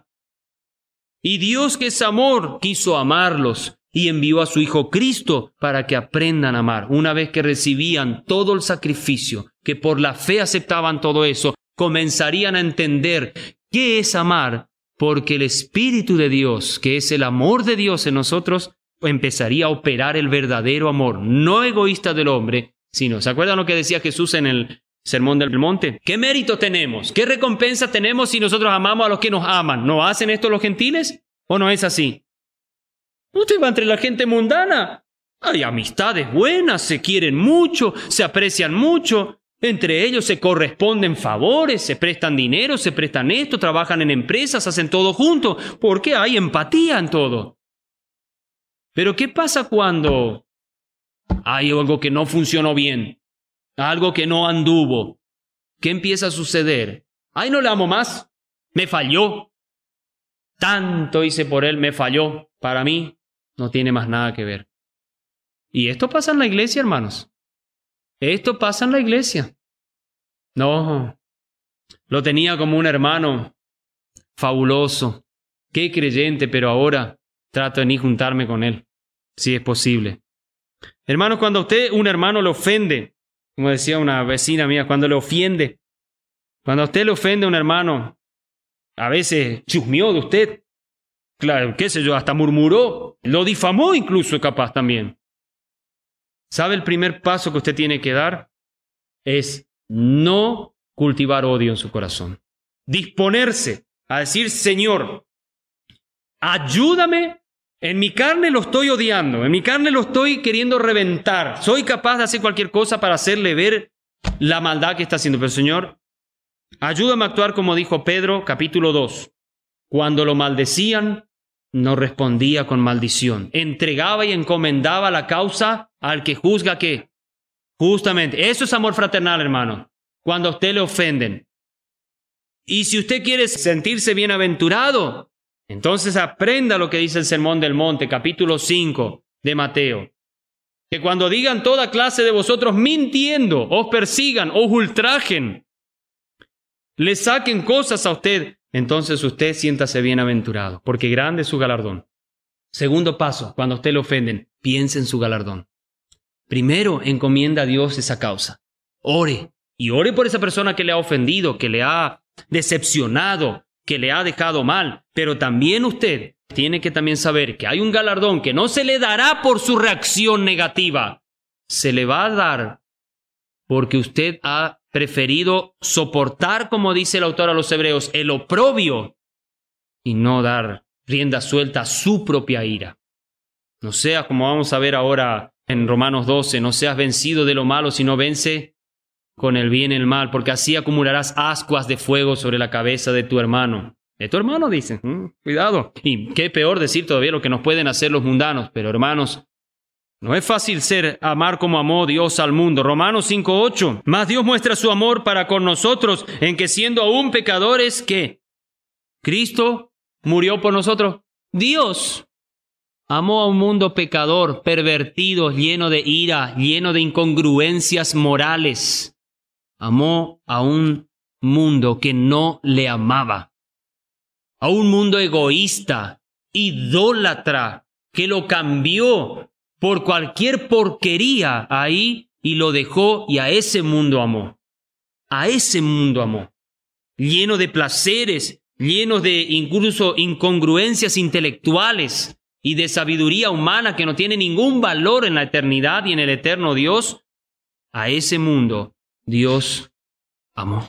Y Dios, que es amor, quiso amarlos y envió a su Hijo Cristo para que aprendan a amar. Una vez que recibían todo el sacrificio, que por la fe aceptaban todo eso, comenzarían a entender qué es amar, porque el Espíritu de Dios, que es el amor de Dios en nosotros, empezaría a operar el verdadero amor, no egoísta del hombre, sino, ¿se acuerdan lo que decía Jesús en el Sermón del Monte? ¿Qué mérito tenemos? ¿Qué recompensa tenemos si nosotros amamos a los que nos aman? ¿No hacen esto los gentiles? ¿O no es así? Usted va entre la gente mundana. Hay amistades buenas, se quieren mucho, se aprecian mucho. Entre ellos se corresponden favores, se prestan dinero, se prestan esto, trabajan en empresas, hacen todo junto, porque hay empatía en todo. Pero ¿qué pasa cuando hay algo que no funcionó bien? Algo que no anduvo. ¿Qué empieza a suceder? ¡Ay, no le amo más! ¡Me falló! Tanto hice por él, me falló. Para mí no tiene más nada que ver. Y esto pasa en la iglesia, hermanos. Esto pasa en la iglesia. No, lo tenía como un hermano fabuloso. Qué creyente, pero ahora trato de ni juntarme con él, si es posible. Hermanos, cuando a usted, un hermano, le ofende, como decía una vecina mía, cuando le ofende, cuando a usted le ofende a un hermano, a veces chusmeó de usted, claro, qué sé yo, hasta murmuró, lo difamó incluso capaz también. ¿Sabe el primer paso que usted tiene que dar? Es no cultivar odio en su corazón. Disponerse a decir, Señor, ayúdame, en mi carne lo estoy odiando, en mi carne lo estoy queriendo reventar. Soy capaz de hacer cualquier cosa para hacerle ver la maldad que está haciendo. Pero Señor, ayúdame a actuar como dijo Pedro, capítulo 2. Cuando lo maldecían, no respondía con maldición. Entregaba y encomendaba la causa al que juzga ¿qué? Justamente. Eso es amor fraternal, hermano. Cuando a usted le ofenden. Y si usted quiere sentirse bienaventurado, entonces aprenda lo que dice el Sermón del Monte, capítulo 5 de Mateo. Que cuando digan toda clase de vosotros mintiendo, os persigan, os ultrajen, le saquen cosas a usted, entonces usted siéntase bienaventurado, porque grande es su galardón. Segundo paso, cuando a usted le ofenden, piense en su galardón. Primero, encomienda a Dios esa causa. Ore, y ore por esa persona que le ha ofendido, que le ha decepcionado, que le ha dejado mal. Pero también usted tiene que también saber que hay un galardón que no se le dará por su reacción negativa. Se le va a dar porque usted ha preferido soportar, como dice el autor a los Hebreos, el oprobio y no dar rienda suelta a su propia ira. No seas, como vamos a ver ahora en Romanos 12, no seas vencido de lo malo, sino vence con el bien el mal, porque así acumularás ascuas de fuego sobre la cabeza de tu hermano. De tu hermano, dice. Cuidado. Y qué peor decir todavía lo que nos pueden hacer los mundanos. Pero hermanos, no es fácil amar como amó Dios al mundo. Romanos 5:8. Mas Dios muestra su amor para con nosotros en que siendo aún pecadores, ¿qué? Cristo murió por nosotros. Dios amó a un mundo pecador, pervertido, lleno de ira, lleno de incongruencias morales. Amó a un mundo que no le amaba. A un mundo egoísta, idólatra, que lo cambió por cualquier porquería ahí y lo dejó, y a ese mundo amó. A ese mundo amó. Lleno de placeres, lleno de incluso incongruencias intelectuales y de sabiduría humana que no tiene ningún valor en la eternidad y en el eterno Dios. A ese mundo Dios amó.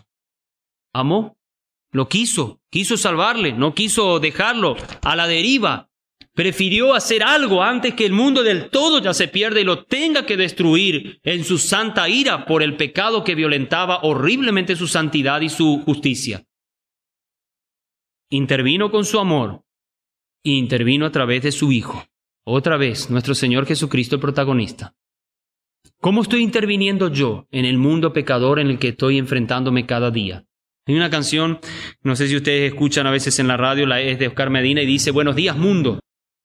Amó. Lo quiso salvarle, no quiso dejarlo a la deriva. Prefirió hacer algo antes que el mundo del todo ya se pierda y lo tenga que destruir en su santa ira por el pecado que violentaba horriblemente su santidad y su justicia. Intervino con su amor e intervino a través de su Hijo. Otra vez, nuestro Señor Jesucristo el protagonista. ¿Cómo estoy interviniendo yo en el mundo pecador en el que estoy enfrentándome cada día? Hay una canción, no sé si ustedes escuchan a veces en la radio, es de Oscar Medina y dice, buenos días mundo.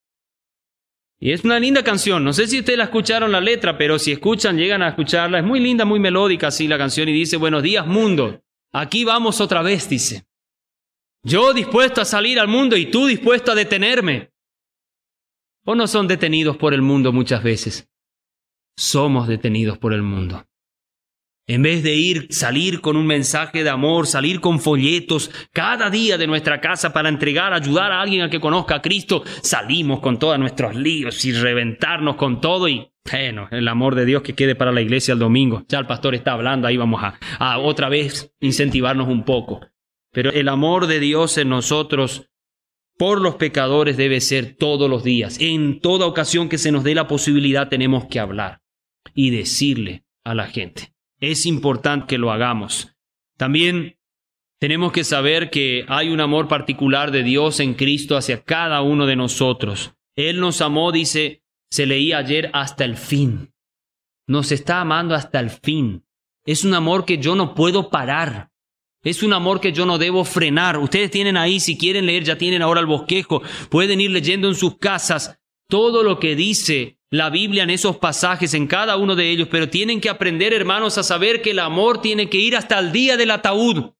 Y es una linda canción, no sé si ustedes la escucharon la letra, pero si escuchan, llegan a escucharla, es muy linda, muy melódica así la canción y dice, buenos días mundo, aquí vamos otra vez, dice. Yo dispuesto a salir al mundo y tú dispuesto a detenerme. ¿O no son detenidos por el mundo muchas veces? Somos detenidos por el mundo. En vez de salir con un mensaje de amor, salir con folletos cada día de nuestra casa para entregar, ayudar a alguien a que conozca a Cristo, salimos con todos nuestros líos y reventarnos con todo y, bueno, el amor de Dios que quede para la iglesia el domingo. Ya el pastor está hablando, ahí vamos a otra vez incentivarnos un poco. Pero el amor de Dios en nosotros por los pecadores debe ser todos los días. En toda ocasión que se nos dé la posibilidad tenemos que hablar y decirle a la gente. Es importante que lo hagamos. También tenemos que saber que hay un amor particular de Dios en Cristo hacia cada uno de nosotros. Él nos amó, dice, se leía ayer, hasta el fin. Nos está amando hasta el fin. Es un amor que yo no puedo parar. Es un amor que yo no debo frenar. Ustedes tienen ahí, si quieren leer, ya tienen ahora el bosquejo. Pueden ir leyendo en sus casas todo lo que dice la Biblia en esos pasajes, en cada uno de ellos, pero tienen que aprender, hermanos, a saber que el amor tiene que ir hasta el día del ataúd.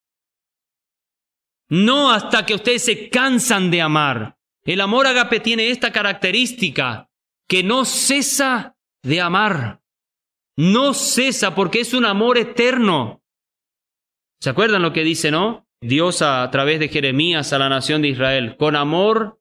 No hasta que ustedes se cansan de amar. El amor ágape tiene esta característica, que no cesa de amar. No cesa porque es un amor eterno. ¿Se acuerdan lo que dice, no? Dios a través de Jeremías a la nación de Israel. Con amor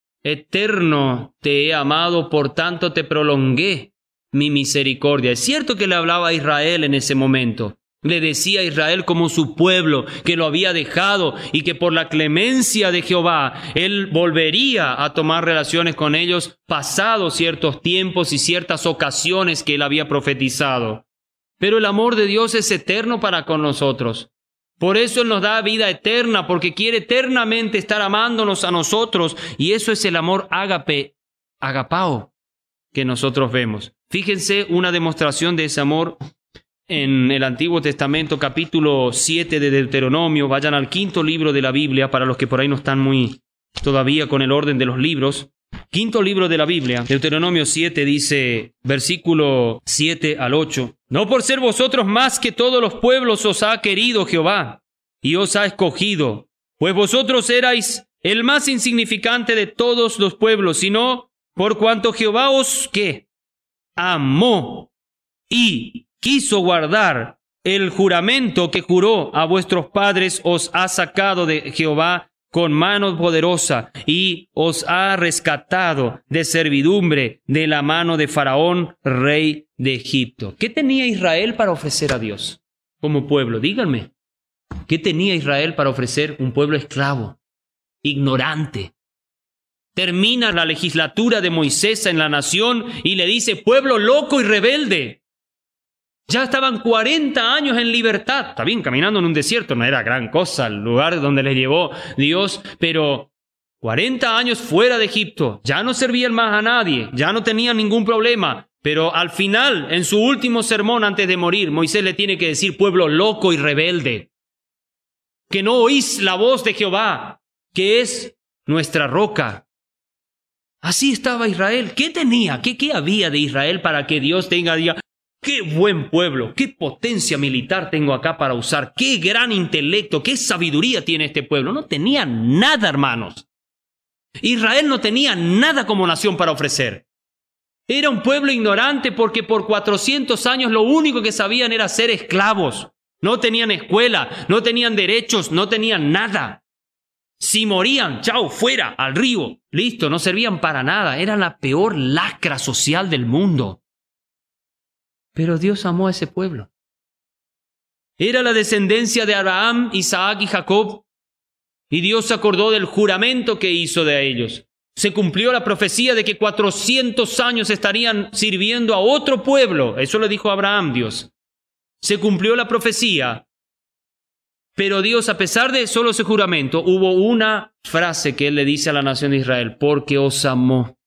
eterno te he amado, por tanto te prolongué mi misericordia. Es cierto que le hablaba a Israel en ese momento. Le decía a Israel como su pueblo que lo había dejado y que por la clemencia de Jehová él volvería a tomar relaciones con ellos pasados ciertos tiempos y ciertas ocasiones que él había profetizado. Pero el amor de Dios es eterno para con nosotros. Por eso Él nos da vida eterna, porque quiere eternamente estar amándonos a nosotros. Y eso es el amor ágape, agapao, que nosotros vemos. Fíjense una demostración de ese amor en el Antiguo Testamento, capítulo 7 de Deuteronomio. Vayan al 5º libro de la Biblia, para los que por ahí no están muy todavía con el orden de los libros. 5º libro de la Biblia, Deuteronomio 7, dice, versículo 7 al 8. No por ser vosotros más que todos los pueblos os ha querido Jehová, y os ha escogido, pues vosotros erais el más insignificante de todos los pueblos, sino por cuanto Jehová os, ¿qué? Amó y quiso guardar el juramento que juró a vuestros padres, os ha sacado de Jehová con mano poderosa y os ha rescatado de servidumbre de la mano de Faraón, rey de Egipto. ¿Qué tenía Israel para ofrecer a Dios como pueblo? Díganme. ¿Qué tenía Israel para ofrecer? Un pueblo esclavo, ignorante. Termina la legislatura de Moisés en la nación y le dice, pueblo loco y rebelde. Ya estaban 40 años en libertad. Está bien, caminando en un desierto, no era gran cosa el lugar donde les llevó Dios, pero 40 años fuera de Egipto. Ya no servían más a nadie, ya no tenían ningún problema. Pero al final, en su último sermón antes de morir, Moisés le tiene que decir, pueblo loco y rebelde, que no oís la voz de Jehová, que es nuestra roca. Así estaba Israel. ¿Qué tenía? ¿Qué había de Israel para que Dios diga, qué buen pueblo, qué potencia militar tengo acá para usar, qué gran intelecto, qué sabiduría tiene este pueblo? No tenía nada, hermanos. Israel no tenía nada como nación para ofrecer. Era un pueblo ignorante porque por 400 años lo único que sabían era ser esclavos. No tenían escuela, no tenían derechos, no tenían nada. Si morían, chao, fuera, al río, listo, no servían para nada. Eran la peor lacra social del mundo. Pero Dios amó a ese pueblo. Era la descendencia de Abraham, Isaac y Jacob. Y Dios se acordó del juramento que hizo de ellos. Se cumplió la profecía de que 400 años estarían sirviendo a otro pueblo. Eso le dijo a Abraham Dios. Se cumplió la profecía. Pero Dios, a pesar de solo ese juramento, hubo una frase que Él le dice a la nación de Israel, porque os amó.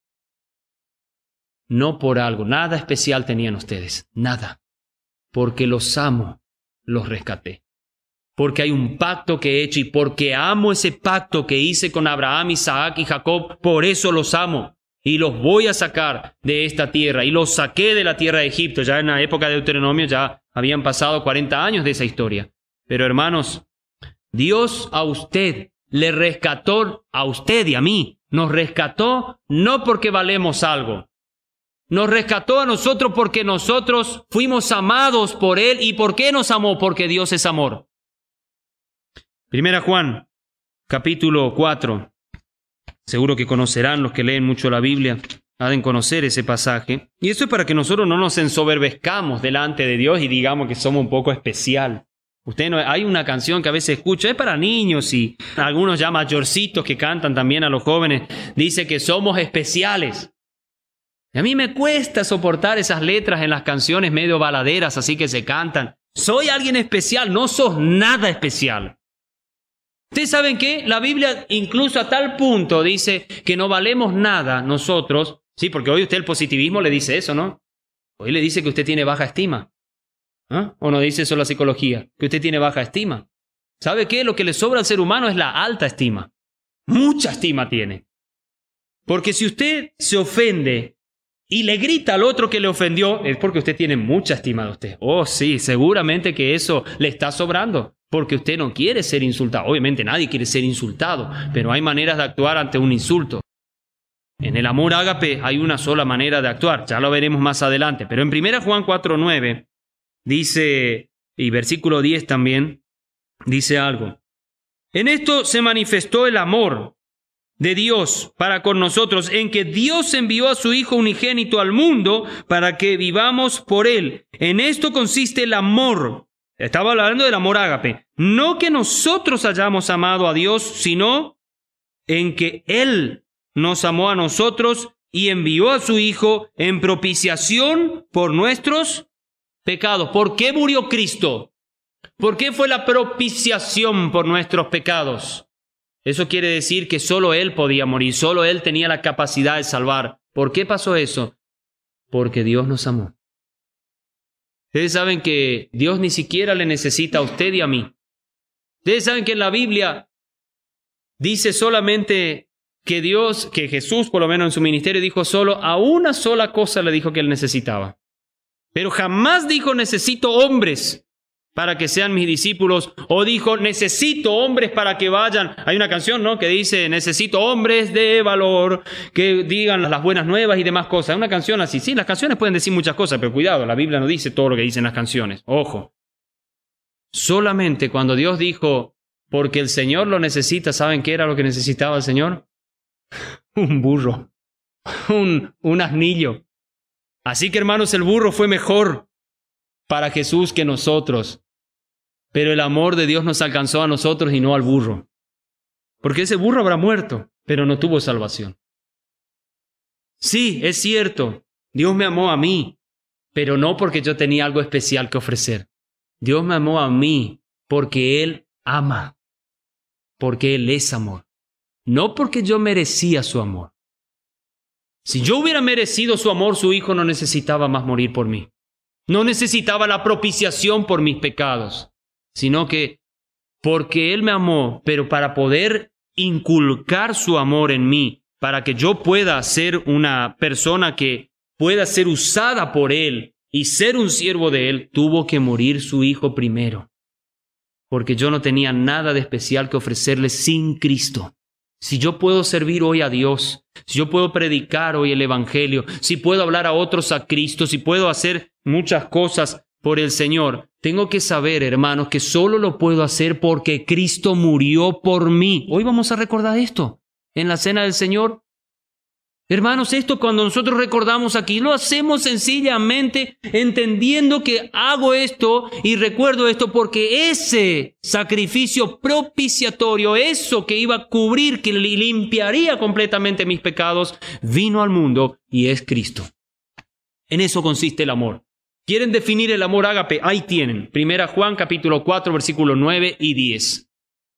No por algo, nada especial tenían ustedes, nada. Porque los amo, los rescaté. Porque hay un pacto que he hecho y porque amo ese pacto que hice con Abraham, Isaac y Jacob, por eso los amo. Y los voy a sacar de esta tierra. Y los saqué de la tierra de Egipto. Ya en la época de Deuteronomio ya habían pasado 40 años de esa historia. Pero hermanos, Dios a usted le rescató, a usted y a mí, nos rescató no porque valemos algo. Nos rescató a nosotros porque nosotros fuimos amados por Él. ¿Y por qué nos amó? Porque Dios es amor. 1 Juan, capítulo 4. Seguro que conocerán los que leen mucho la Biblia. Ha de conocer ese pasaje. Y esto es para que nosotros no nos ensoberbezcamos delante de Dios y digamos que somos un poco especial. Hay una canción que a veces escucha, es para niños y algunos ya mayorcitos que cantan también a los jóvenes. Dice que somos especiales. Y a mí me cuesta soportar esas letras en las canciones medio baladeras, así que se cantan. Soy alguien especial, no sos nada especial. ¿Ustedes saben qué? La Biblia incluso a tal punto dice que no valemos nada nosotros. Sí, porque hoy usted el positivismo le dice eso, ¿no? Hoy le dice que usted tiene baja estima. ¿Ah? ¿O no dice eso la psicología? Que usted tiene baja estima. ¿Sabe qué? Lo que le sobra al ser humano es la alta estima. Mucha estima tiene. Porque si usted se ofende y le grita al otro que le ofendió, es porque usted tiene mucha estima de usted. Oh, sí, seguramente que eso le está sobrando, porque usted no quiere ser insultado. Obviamente nadie quiere ser insultado, pero hay maneras de actuar ante un insulto. En el amor ágape hay una sola manera de actuar, ya lo veremos más adelante. Pero en 1 Juan 4:9 dice, y versículo 10 también, dice algo. En esto se manifestó el amor de Dios para con nosotros, en que Dios envió a su Hijo unigénito al mundo para que vivamos por Él. En esto consiste el amor. Estaba hablando del amor ágape. No que nosotros hayamos amado a Dios, sino en que Él nos amó a nosotros y envió a su Hijo en propiciación por nuestros pecados. ¿Por qué murió Cristo? ¿Por qué fue la propiciación por nuestros pecados? Eso quiere decir que solo Él podía morir, solo Él tenía la capacidad de salvar. ¿Por qué pasó eso? Porque Dios nos amó. Ustedes saben que Dios ni siquiera le necesita a usted y a mí. Ustedes saben que en la Biblia dice solamente que Jesús, por lo menos en su ministerio, dijo solo a una sola cosa le dijo que Él necesitaba. Pero jamás dijo necesito hombres para que sean mis discípulos, o dijo, necesito hombres para que vayan. Hay una canción, ¿no?, que dice, necesito hombres de valor, que digan las buenas nuevas y demás cosas. Una canción así. Sí, las canciones pueden decir muchas cosas, pero cuidado, la Biblia no dice todo lo que dicen las canciones. Ojo. Solamente cuando Dios dijo, porque el Señor lo necesita, ¿saben qué era lo que necesitaba el Señor? Un burro. Un asnillo. Así que, hermanos, el burro fue mejor para Jesús que nosotros. Pero el amor de Dios nos alcanzó a nosotros y no al burro. Porque ese burro habrá muerto, pero no tuvo salvación. Sí, es cierto, Dios me amó a mí, pero no porque yo tenía algo especial que ofrecer. Dios me amó a mí porque Él ama, porque Él es amor. No porque yo merecía su amor. Si yo hubiera merecido su amor, su Hijo no necesitaba más morir por mí. No necesitaba la propiciación por mis pecados, sino que porque Él me amó, pero para poder inculcar su amor en mí, para que yo pueda ser una persona que pueda ser usada por Él y ser un siervo de Él, tuvo que morir su Hijo primero, porque yo no tenía nada de especial que ofrecerle sin Cristo. Si yo puedo servir hoy a Dios, si yo puedo predicar hoy el Evangelio, si puedo hablar a otros a Cristo, si puedo hacer muchas cosas por el Señor, tengo que saber, hermanos, que solo lo puedo hacer porque Cristo murió por mí. Hoy vamos a recordar esto en la Cena del Señor. Hermanos, esto cuando nosotros recordamos aquí, lo hacemos sencillamente entendiendo que hago esto y recuerdo esto porque ese sacrificio propiciatorio, eso que iba a cubrir, que limpiaría completamente mis pecados, vino al mundo y es Cristo. En eso consiste el amor. ¿Quieren definir el amor ágape? Ahí tienen. 1 Juan capítulo 4, versículos 9 y 10.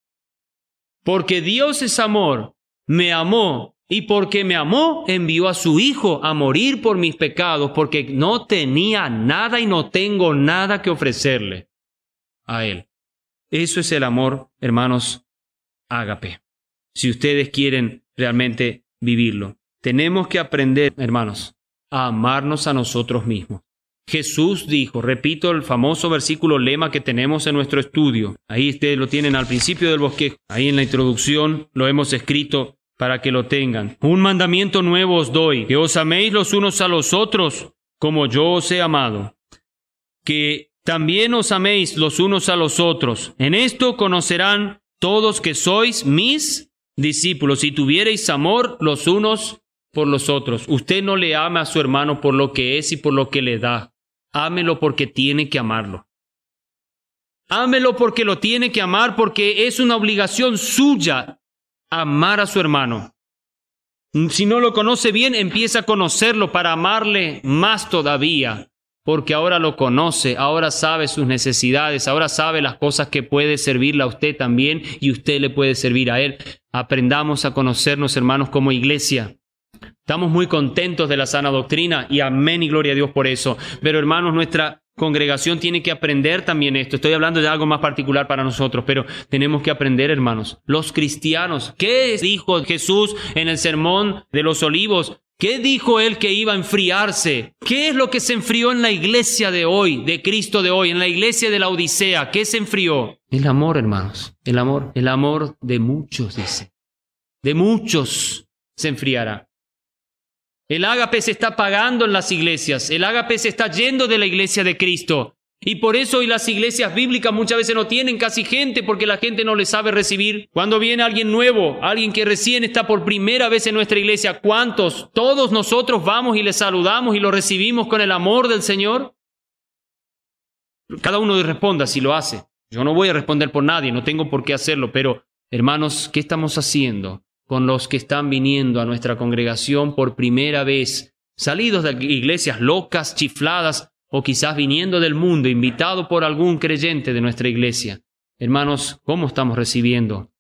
Porque Dios es amor, me amó, y porque me amó, envió a su Hijo a morir por mis pecados, porque no tenía nada y no tengo nada que ofrecerle a Él. Eso es el amor, hermanos, ágape. Si ustedes quieren realmente vivirlo, tenemos que aprender, hermanos, a amarnos a nosotros mismos. Jesús dijo, repito el famoso versículo lema que tenemos en nuestro estudio. Ahí ustedes lo tienen al principio del bosquejo. Ahí en la introducción lo hemos escrito para que lo tengan. Un mandamiento nuevo os doy, que os améis los unos a los otros, como yo os he amado. Que también os améis los unos a los otros. En esto conocerán todos que sois mis discípulos, si tuviereis amor los unos por los otros. Usted no le ama a su hermano por lo que es y por lo que le da. Ámelo porque tiene que amarlo. Ámelo porque lo tiene que amar, porque es una obligación suya amar a su hermano. Si no lo conoce bien, empieza a conocerlo para amarle más todavía, porque ahora lo conoce, ahora sabe sus necesidades, ahora sabe las cosas que puede servirle a usted también y usted le puede servir a él. Aprendamos a conocernos, hermanos, como iglesia. Estamos muy contentos de la sana doctrina y amén y gloria a Dios por eso. Pero, hermanos, nuestra congregación tiene que aprender también esto. Estoy hablando de algo más particular para nosotros, pero tenemos que aprender, hermanos. Los cristianos, ¿qué dijo Jesús en el Sermón de los Olivos? ¿Qué dijo Él que iba a enfriarse? ¿Qué es lo que se enfrió en la iglesia de hoy, de Cristo de hoy, en la iglesia de la Odisea? ¿Qué se enfrió? El amor, hermanos, el amor. El amor de muchos, dice. De muchos se enfriará. El ágape se está apagando en las iglesias. El ágape se está yendo de la iglesia de Cristo. Y por eso hoy las iglesias bíblicas muchas veces no tienen casi gente, porque la gente no le sabe recibir. Cuando viene alguien nuevo, alguien que recién está por primera vez en nuestra iglesia, ¿cuántos? Todos nosotros vamos y le saludamos y lo recibimos con el amor del Señor. Cada uno responda si lo hace. Yo no voy a responder por nadie, no tengo por qué hacerlo, pero hermanos, ¿qué estamos haciendo con los que están viniendo a nuestra congregación por primera vez, salidos de iglesias locas, chifladas, o quizás viniendo del mundo, invitado por algún creyente de nuestra iglesia? Hermanos, ¿cómo estamos recibiendo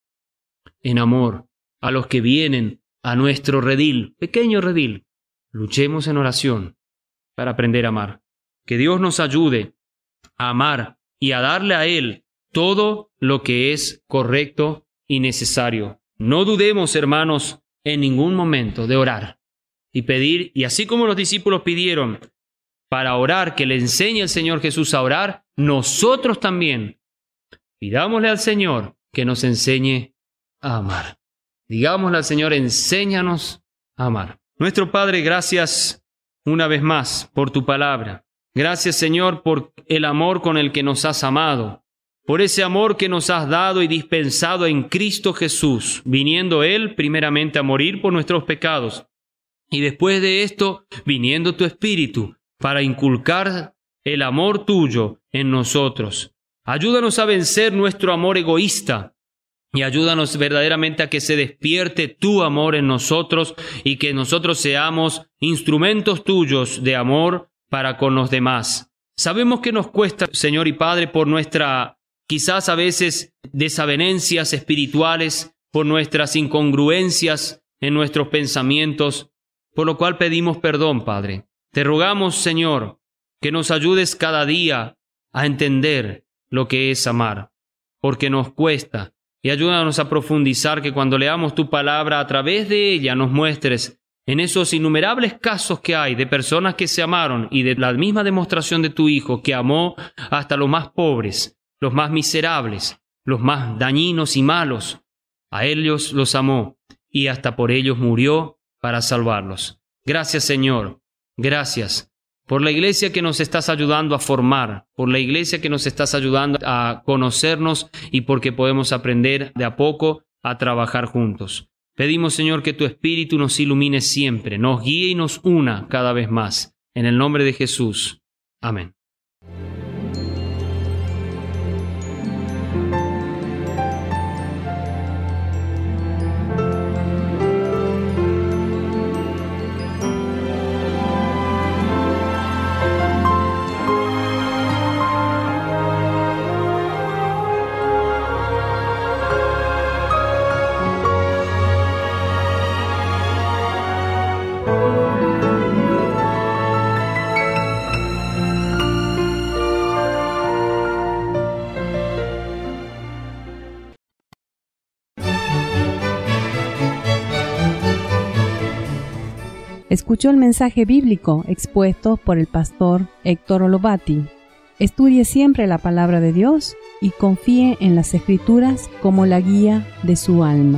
en amor a los que vienen a nuestro redil, pequeño redil? Luchemos en oración para aprender a amar. Que Dios nos ayude a amar y a darle a Él todo lo que es correcto y necesario. No dudemos, hermanos, en ningún momento de orar y pedir, y así como los discípulos pidieron para orar, que le enseñe el Señor Jesús a orar, nosotros también pidámosle al Señor que nos enseñe a amar. Digámosle al Señor, enséñanos a amar. Nuestro Padre, gracias una vez más por tu palabra. Gracias, Señor, por el amor con el que nos has amado, por ese amor que nos has dado y dispensado en Cristo Jesús, viniendo Él primeramente a morir por nuestros pecados, y después de esto, viniendo tu Espíritu para inculcar el amor tuyo en nosotros. Ayúdanos a vencer nuestro amor egoísta y ayúdanos verdaderamente a que se despierte tu amor en nosotros y que nosotros seamos instrumentos tuyos de amor para con los demás. Sabemos que nos cuesta, Señor y Padre, por nuestra, quizás a veces, desavenencias espirituales, por nuestras incongruencias en nuestros pensamientos, por lo cual pedimos perdón, Padre. Te rogamos, Señor, que nos ayudes cada día a entender lo que es amar, porque nos cuesta, y ayúdanos a profundizar, que cuando leamos tu palabra, a través de ella nos muestres en esos innumerables casos que hay de personas que se amaron y de la misma demostración de tu Hijo, que amó hasta los más pobres, los más miserables, los más dañinos y malos. A ellos los amó y hasta por ellos murió para salvarlos. Gracias, Señor. Gracias por la iglesia que nos estás ayudando a formar, por la iglesia que nos estás ayudando a conocernos y porque podemos aprender de a poco a trabajar juntos. Pedimos, Señor, que tu Espíritu nos ilumine siempre, nos guíe y nos una cada vez más. En el nombre de Jesús. Amén. Escuchó el mensaje bíblico expuesto por el pastor Héctor Olovati. Estudie siempre la palabra de Dios y confíe en las Escrituras como la guía de su alma.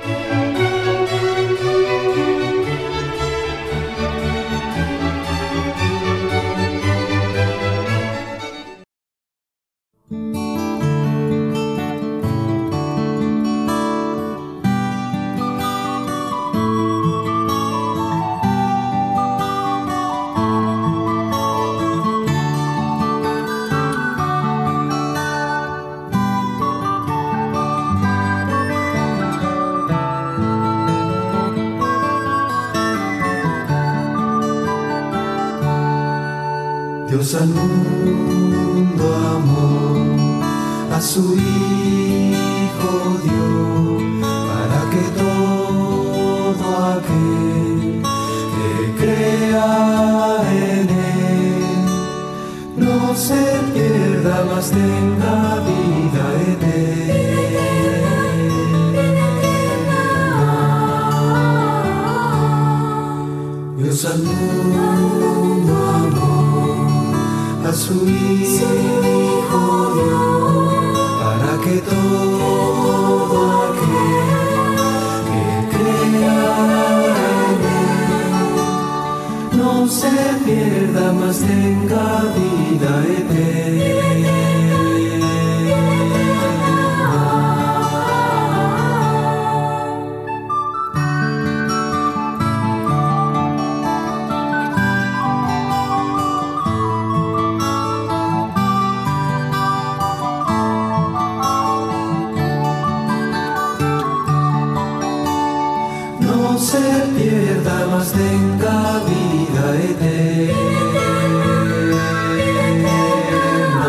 Dios al mundo amó, a su Hijo dio, para que todo aquel que crea en Él no se pierda, mas tenga vida eterna. Dios al mundo amó, a su Hijo dio, para que todo aquel que crea en Él no se pierda, mas tenga vida eterna. No se pierda, mas tenga vida eterna.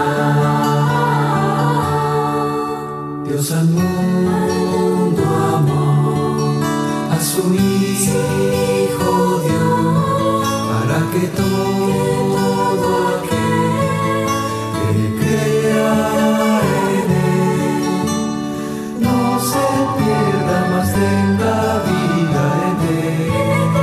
Dios al mundo amó, a su Hijo dio, para que todo aquel que crea en Él no se pierda, mas tenga vida eterna.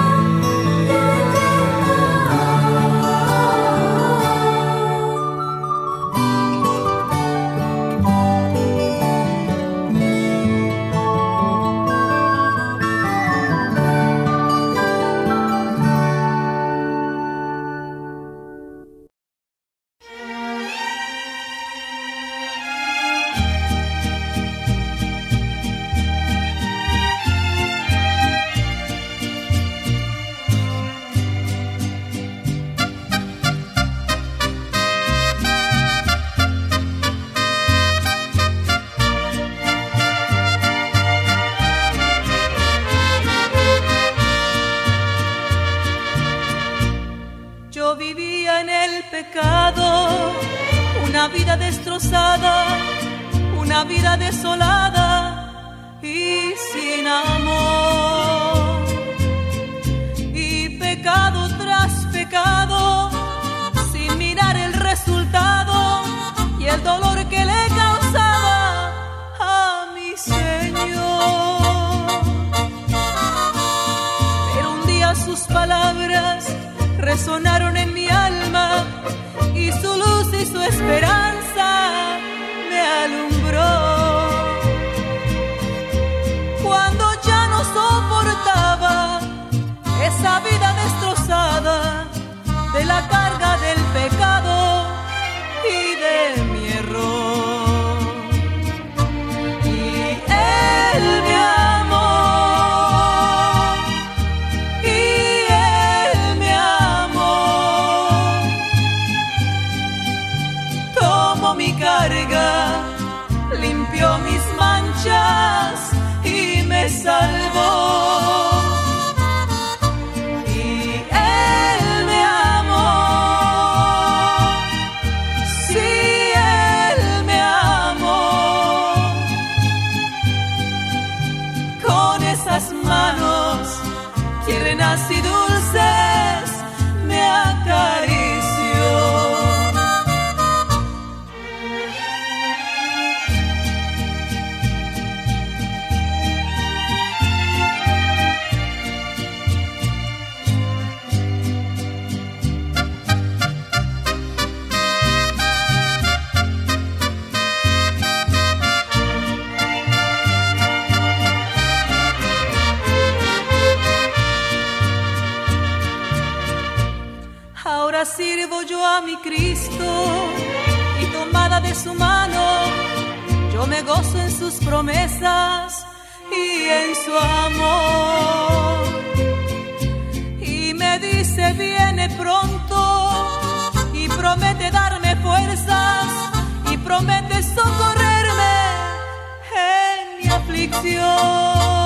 Yo vivía en el pecado, una vida destrozada, una vida desolada y sin amor. Y pecado tras pecado, sin mirar el resultado y el dolor que le causaba a mi Señor. Pero un día sus palabras resonaron en mi alma y su luz y su esperanza me alumbró. Cuando ya no soportaba esa vida destrozada de la carga del pecado y de mi error, y Él me amó. Mi carga, limpió mis manchas y me salvó. Y Él me amó, sí, Él me amó. Con esas manos tiernas y dulces me acarició. Ahora sirvo yo a mi Cristo y tomada de su mano, yo me gozo en sus promesas y en su amor. Y me dice viene pronto y promete darme fuerzas y promete socorrerme en mi aflicción.